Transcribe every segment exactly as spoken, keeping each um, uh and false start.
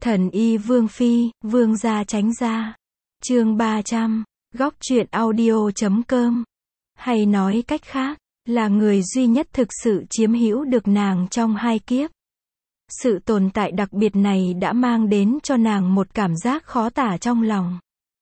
Thần y Vương Phi, Vương gia tránh ra. Chương ba trăm, góc truyện audio chấm com. Hay nói cách khác, là người duy nhất thực sự chiếm hữu được nàng trong hai kiếp. Sự tồn tại đặc biệt này đã mang đến cho nàng một cảm giác khó tả trong lòng.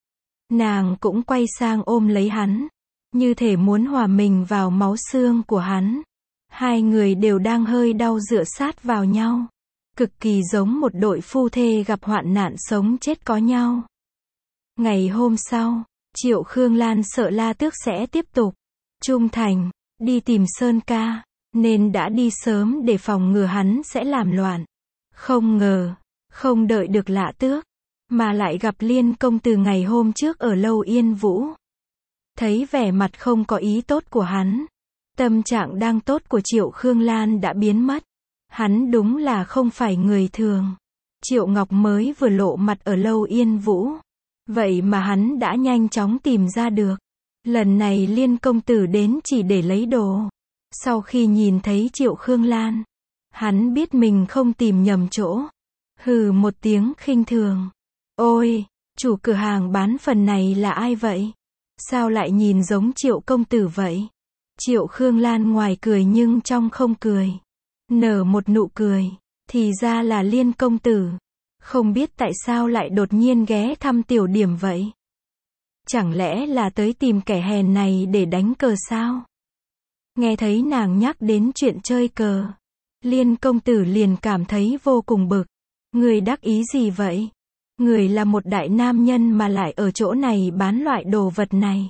Nàng cũng quay sang ôm lấy hắn, như thể muốn hòa mình vào máu xương của hắn. Hai người đều đang hơi đau dựa sát vào nhau, cực kỳ giống một đội phu thê gặp hoạn nạn sống chết có nhau. Ngày hôm sau, Triệu Khương Lan sợ La Tước sẽ tiếp tục trung thành, đi tìm Sơn ca, nên đã đi sớm để phòng ngừa hắn sẽ làm loạn. Không ngờ, không đợi được La Tước, mà lại gặp Liên công từ ngày hôm trước ở Lâu Yên Vũ. Thấy vẻ mặt không có ý tốt của hắn, tâm trạng đang tốt của Triệu Khương Lan đã biến mất. Hắn đúng là không phải người thường. Triệu Ngọc mới vừa lộ mặt ở Lâu Yên Vũ, vậy mà hắn đã nhanh chóng tìm ra được. Lần này Liên công tử đến chỉ để lấy đồ. Sau khi nhìn thấy Triệu Khương Lan, hắn biết mình không tìm nhầm chỗ. Hừ một tiếng khinh thường. Ôi, chủ cửa hàng bán phần này là ai vậy? Sao lại nhìn giống Triệu công tử vậy? Triệu Khương Lan ngoài cười nhưng trong không cười. Nở một nụ cười. Thì ra là Liên công tử. Không biết tại sao lại đột nhiên ghé thăm tiểu điểm vậy? Chẳng lẽ là tới tìm kẻ hèn này để đánh cờ sao? Nghe thấy nàng nhắc đến chuyện chơi cờ, Liên công tử liền cảm thấy vô cùng bực. Người đắc ý gì vậy? Người là một đại nam nhân mà lại ở chỗ này bán loại đồ vật này.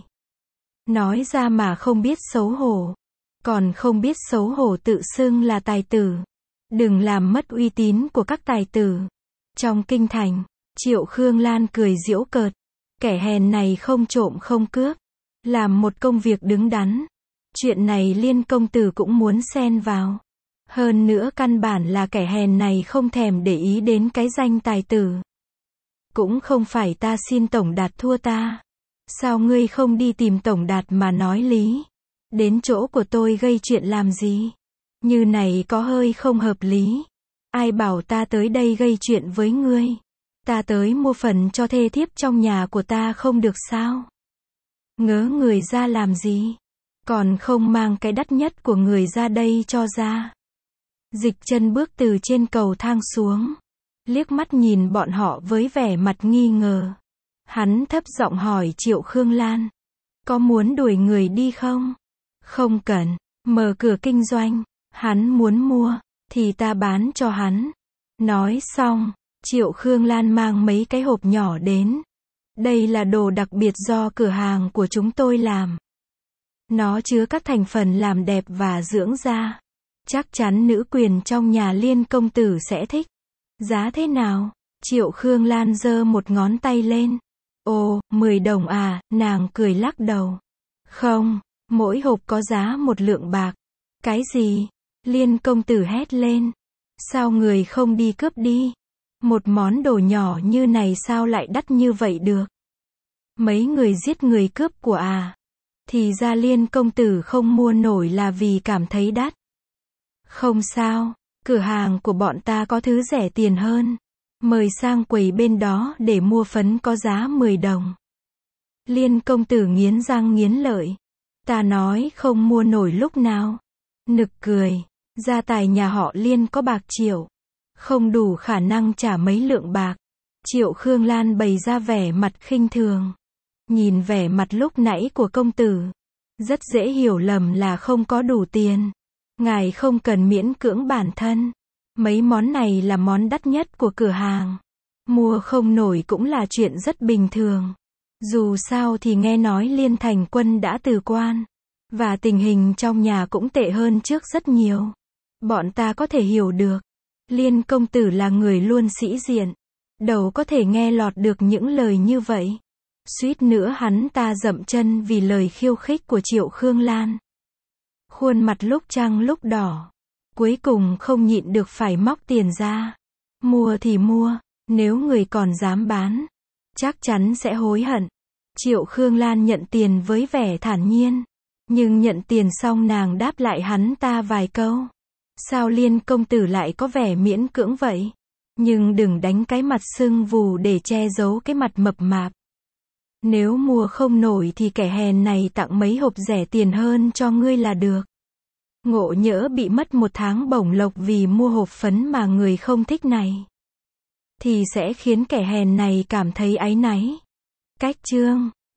Nói ra mà không biết xấu hổ. Còn không biết xấu hổ tự xưng là tài tử. Đừng làm mất uy tín của các tài tử. Trong kinh thành, Triệu Khương Lan cười giễu cợt. Kẻ hèn này không trộm không cướp, làm một công việc đứng đắn. Chuyện này Liên công tử cũng muốn xen vào. Hơn nữa căn bản là kẻ hèn này không thèm để ý đến cái danh tài tử. Cũng không phải ta xin Tổng Đạt thua ta. Sao ngươi không đi tìm Tổng Đạt mà nói lý? Đến chỗ của tôi gây chuyện làm gì? Như này có hơi không hợp lý. Ai bảo ta tới đây gây chuyện với ngươi? Ta tới mua phần cho thê thiếp trong nhà của ta không được sao? Ngớ người ra làm gì? Còn không mang cái đắt nhất của người ra đây cho ra. Dịch chân bước từ trên cầu thang xuống, liếc mắt nhìn bọn họ với vẻ mặt nghi ngờ. Hắn thấp giọng hỏi Triệu Khương Lan, có muốn đuổi người đi không? Không cần, mở cửa kinh doanh, hắn muốn mua, thì ta bán cho hắn. Nói xong, Triệu Khương Lan mang mấy cái hộp nhỏ đến. Đây là đồ đặc biệt do cửa hàng của chúng tôi làm. Nó chứa các thành phần làm đẹp và dưỡng da. Chắc chắn nữ quyền trong nhà Liên công tử sẽ thích. Giá thế nào? Triệu Khương Lan giơ một ngón tay lên. Ồ, mười đồng à, nàng cười lắc đầu. Không, mỗi hộp có giá một lượng bạc. Cái gì? Liên công tử hét lên. Sao người không đi cướp đi? Một món đồ nhỏ như này sao lại đắt như vậy được? Mấy người giết người cướp của à? Thì ra Liên công tử không mua nổi là vì cảm thấy đắt. Không sao, cửa hàng của bọn ta có thứ rẻ tiền hơn. Mời sang quầy bên đó để mua phấn có giá mười đồng. Liên công tử nghiến răng nghiến lợi. Ta nói không mua nổi lúc nào. Nực cười, gia tài nhà họ Liên có bạc triệu. Không đủ khả năng trả mấy lượng bạc. Triệu Khương Lan bày ra vẻ mặt khinh thường. Nhìn vẻ mặt lúc nãy của công tử, rất dễ hiểu lầm là không có đủ tiền. Ngài không cần miễn cưỡng bản thân. Mấy món này là món đắt nhất của cửa hàng. Mua không nổi cũng là chuyện rất bình thường. Dù sao thì nghe nói Liên Thành Quân đã từ quan. Và tình hình trong nhà cũng tệ hơn trước rất nhiều. Bọn ta có thể hiểu được. Liên công tử là người luôn sĩ diện. Đâu có thể nghe lọt được những lời như vậy. Suýt nữa hắn ta dậm chân vì lời khiêu khích của Triệu Khương Lan. Khuôn mặt lúc trắng lúc đỏ. Cuối cùng không nhịn được phải móc tiền ra. Mua thì mua, nếu người còn dám bán, chắc chắn sẽ hối hận. Triệu Khương Lan nhận tiền với vẻ thản nhiên. Nhưng nhận tiền xong nàng đáp lại hắn ta vài câu. Sao Liên công tử lại có vẻ miễn cưỡng vậy? Nhưng đừng đánh cái mặt sưng vù để che giấu cái mặt mập mạp. Nếu mua không nổi thì kẻ hèn này tặng mấy hộp rẻ tiền hơn cho ngươi là được. Ngộ nhỡ bị mất một tháng bổng lộc vì mua hộp phấn mà người không thích này, thì sẽ khiến kẻ hèn này cảm thấy áy náy. Cách chương